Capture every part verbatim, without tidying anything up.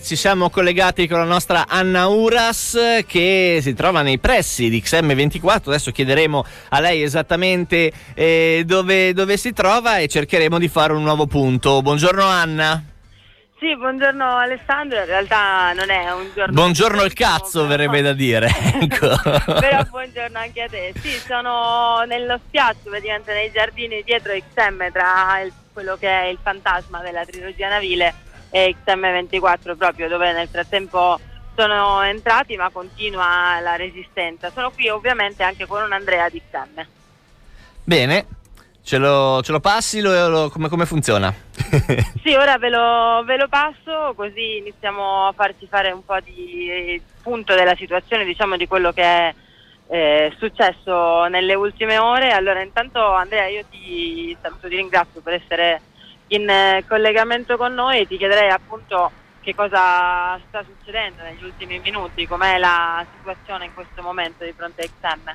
Ci siamo collegati con la nostra Anna Uras che si trova nei pressi di X M ventiquattro. Adesso chiederemo a lei esattamente eh, dove, dove si trova e cercheremo di fare un nuovo punto. Buongiorno Anna. Sì, buongiorno Alessandro, in realtà non è un giorno... Buongiorno il cazzo, però... verrebbe da dire, ecco. Però buongiorno anche a te. Sì, sono nello spiazzo, praticamente nei giardini dietro X M, tra il, quello che è il fantasma della trilogia navile e X M ventiquattro, proprio dove nel frattempo sono entrati, ma continua la resistenza. Sono qui ovviamente anche con un Andrea di X M. Bene. Ce lo, ce lo passi? Lo, lo, come, come funziona? Sì, ora ve lo, ve lo passo, così iniziamo a farci fare un po' di punto della situazione, diciamo, di quello che è eh, successo nelle ultime ore. Allora, intanto Andrea, io ti saluto, ti ringrazio per essere in eh, collegamento con noi e ti chiederei appunto che cosa sta succedendo negli ultimi minuti, com'è la situazione in questo momento di fronte a X M.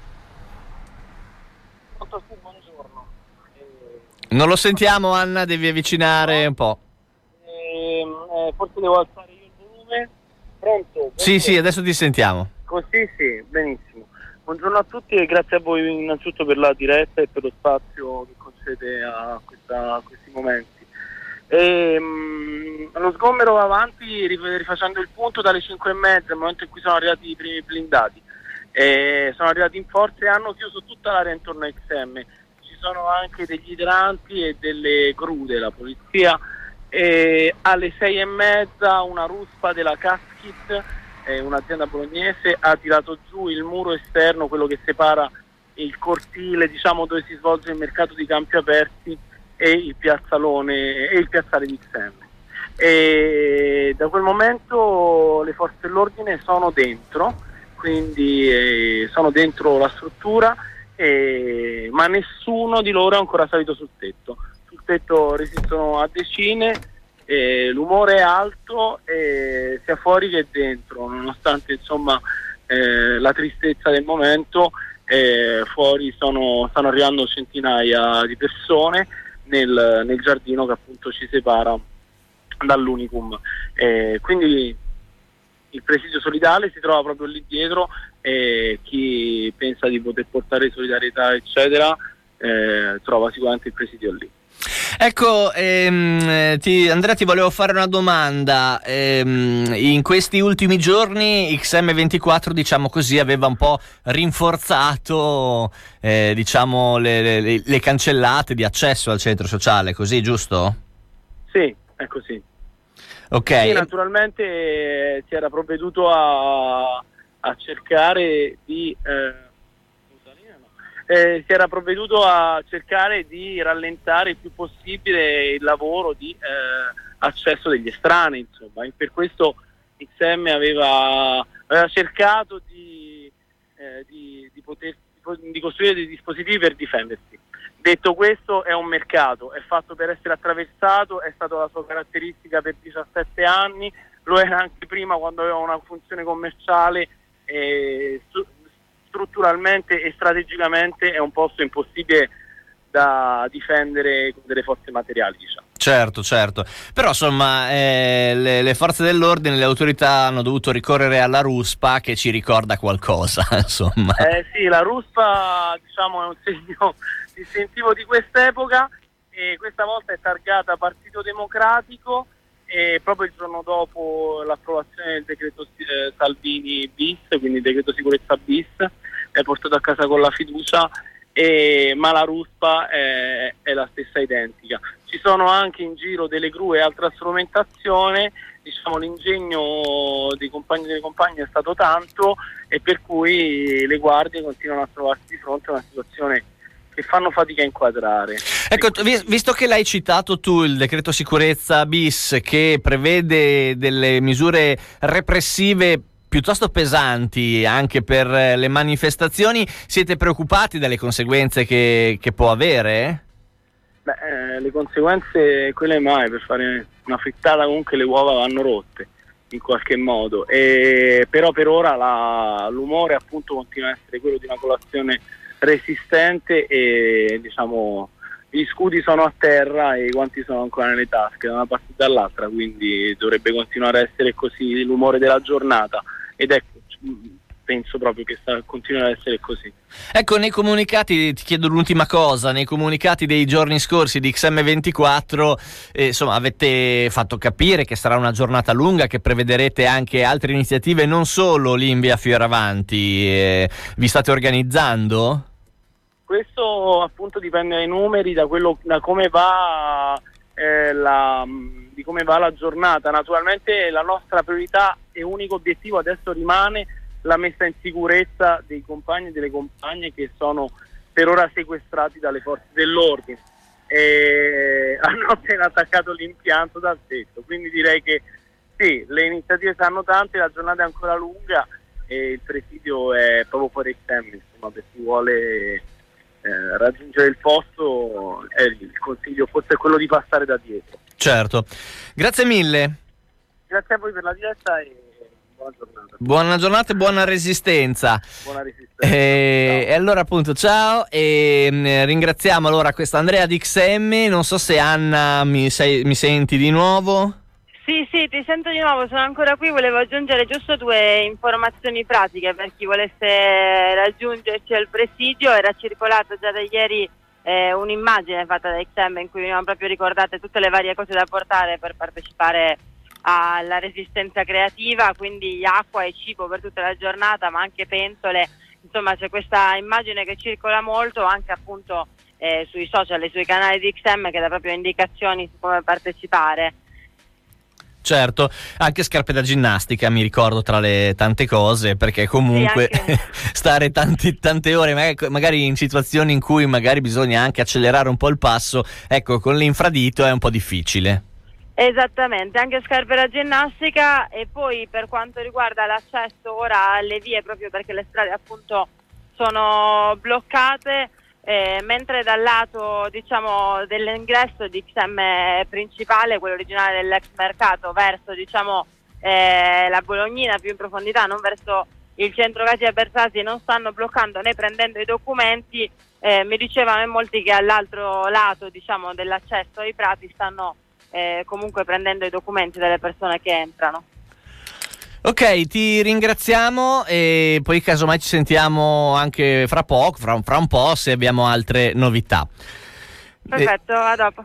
Buongiorno. Non lo sentiamo Anna, devi avvicinare un po'. Eh, eh, forse devo alzare io il volume. Pronto? Pronto? Sì, sì, adesso ti sentiamo. Così sì, benissimo. Buongiorno a tutti e grazie a voi innanzitutto per la diretta e per lo spazio che concede a, questa, a questi momenti. E, mh, lo sgombero va avanti rifacendo il punto dalle cinque e mezza, al momento in cui sono arrivati i primi blindati. E sono arrivati in forza e hanno chiuso tutta l'area intorno a X M. Ci sono anche degli idranti e delle gru della polizia. E alle sei e mezza una ruspa della Casquit, eh, un'azienda bolognese, ha tirato giù il muro esterno, quello che separa il cortile, diciamo, dove si svolge il mercato di campi aperti e il piazzalone e il piazzale di X M. E da quel momento le forze dell'ordine sono dentro, quindi eh, sono dentro la struttura, eh, ma nessuno di loro è ancora salito sul tetto. Sul tetto resistono a decine, eh, l'umore è alto eh, sia fuori che dentro, nonostante insomma eh, la tristezza del momento. Eh, fuori sono, stanno arrivando centinaia di persone nel, nel giardino che appunto ci separa dall'Unicum. Eh, quindi il presidio solidale si trova proprio lì dietro e chi pensa di poter portare solidarietà eccetera eh, trova sicuramente il presidio lì. Ecco, ehm, ti, Andrea, ti volevo fare una domanda. Ehm, in questi ultimi giorni X M ventiquattro, diciamo così, aveva un po' rinforzato eh, diciamo le, le, le cancellate di accesso al centro sociale, così, giusto? Sì, è così. Ok. Sì, naturalmente eh, si era provveduto a, a cercare di eh, eh, si era provveduto a cercare di rallentare il più possibile il lavoro di eh, accesso degli estranei, insomma, e per questo X M aveva, aveva cercato di, eh, di, di poter di costruire dei dispositivi per difendersi. Detto questo, è un mercato, è fatto per essere attraversato, è stata la sua caratteristica per diciassette anni, lo era anche prima quando aveva una funzione commerciale, eh, strutturalmente e strategicamente è un posto impossibile da difendere con delle forze materiali, diciamo. Certo, certo. Però insomma eh, le, le forze dell'ordine, le autorità hanno dovuto ricorrere alla ruspa, che ci ricorda qualcosa, insomma. Eh sì, la ruspa, diciamo, è un segno distintivo di quest'epoca e questa volta è targata Partito Democratico e proprio il giorno dopo l'approvazione del decreto eh, Salvini bis, quindi il decreto sicurezza bis, è portato a casa con la fiducia, e, ma la ruspa è, è la stessa identica. Ci sono anche in giro delle gru e altra strumentazione, diciamo l'ingegno dei compagni e delle compagne è stato tanto e per cui le guardie continuano a trovarsi di fronte a una situazione che fanno fatica a inquadrare. Ecco, visto che l'hai citato tu, il decreto sicurezza bis, che prevede delle misure repressive piuttosto pesanti anche per le manifestazioni, siete preoccupati dalle conseguenze che, che può avere? Beh, eh, le conseguenze quelle mai, per fare una frittata comunque le uova vanno rotte in qualche modo, e, però per ora la, l'umore appunto continua a essere quello di una colazione resistente e diciamo gli scudi sono a terra e i guanti sono ancora nelle tasche da una parte e dall'altra, quindi dovrebbe continuare a essere così l'umore della giornata, ed ecco, penso proprio che sta, continui ad essere così. Ecco, nei comunicati, ti chiedo l'ultima cosa, nei comunicati dei giorni scorsi di X M ventiquattro, eh, insomma, avete fatto capire che sarà una giornata lunga, che prevederete anche altre iniziative, non solo lì in via Fioravanti, eh, vi state organizzando? Questo appunto dipende dai numeri, da quello, da come va eh, la, di come va la giornata. Naturalmente la nostra priorità e unico obiettivo adesso rimane la messa in sicurezza dei compagni e delle compagne che sono per ora sequestrati dalle forze dell'ordine. E hanno appena attaccato l'impianto dal tetto, quindi direi che sì, le iniziative saranno tante, la giornata è ancora lunga e il presidio è proprio fuori extremis, insomma, per chi vuole Eh, raggiungere il posto, eh, il consiglio forse è quello di passare da dietro. Certo, grazie mille. Grazie a voi per la diretta e buona giornata. Buona giornata e buona resistenza. Buona resistenza. E, e allora appunto ciao e mh, ringraziamo allora questa Andrea di X M. Non so se Anna mi, sei, mi senti di nuovo? Sì, sì, ti sento di nuovo, sono ancora qui, volevo aggiungere giusto due informazioni pratiche per chi volesse raggiungerci al presidio. Era circolata già da ieri eh, un'immagine fatta da X M in cui venivano proprio ricordate tutte le varie cose da portare per partecipare alla resistenza creativa, quindi acqua e cibo per tutta la giornata, ma anche pentole, insomma c'è questa immagine che circola molto anche appunto eh, sui social e sui canali di X M che dà proprio indicazioni su come partecipare. Certo, anche scarpe da ginnastica mi ricordo tra le tante cose, perché comunque sì, anche... stare tanti, tante ore magari, magari in situazioni in cui magari bisogna anche accelerare un po' il passo, ecco, con l'infradito è un po' difficile. Esattamente, anche scarpe da ginnastica. E poi per quanto riguarda l'accesso ora alle vie, proprio perché le strade appunto sono bloccate, Eh, mentre dal lato diciamo dell'ingresso di X M principale, quello originale dell'ex mercato, verso diciamo eh, la Bolognina più in profondità, non verso il centro Casia Bersasi, non stanno bloccando né prendendo i documenti. Eh, mi dicevano in molti che all'altro lato diciamo dell'accesso ai prati stanno eh, comunque prendendo i documenti delle persone che entrano. Ok, ti ringraziamo e poi casomai ci sentiamo anche fra poco, fra, fra un po', se abbiamo altre novità. Perfetto, a dopo.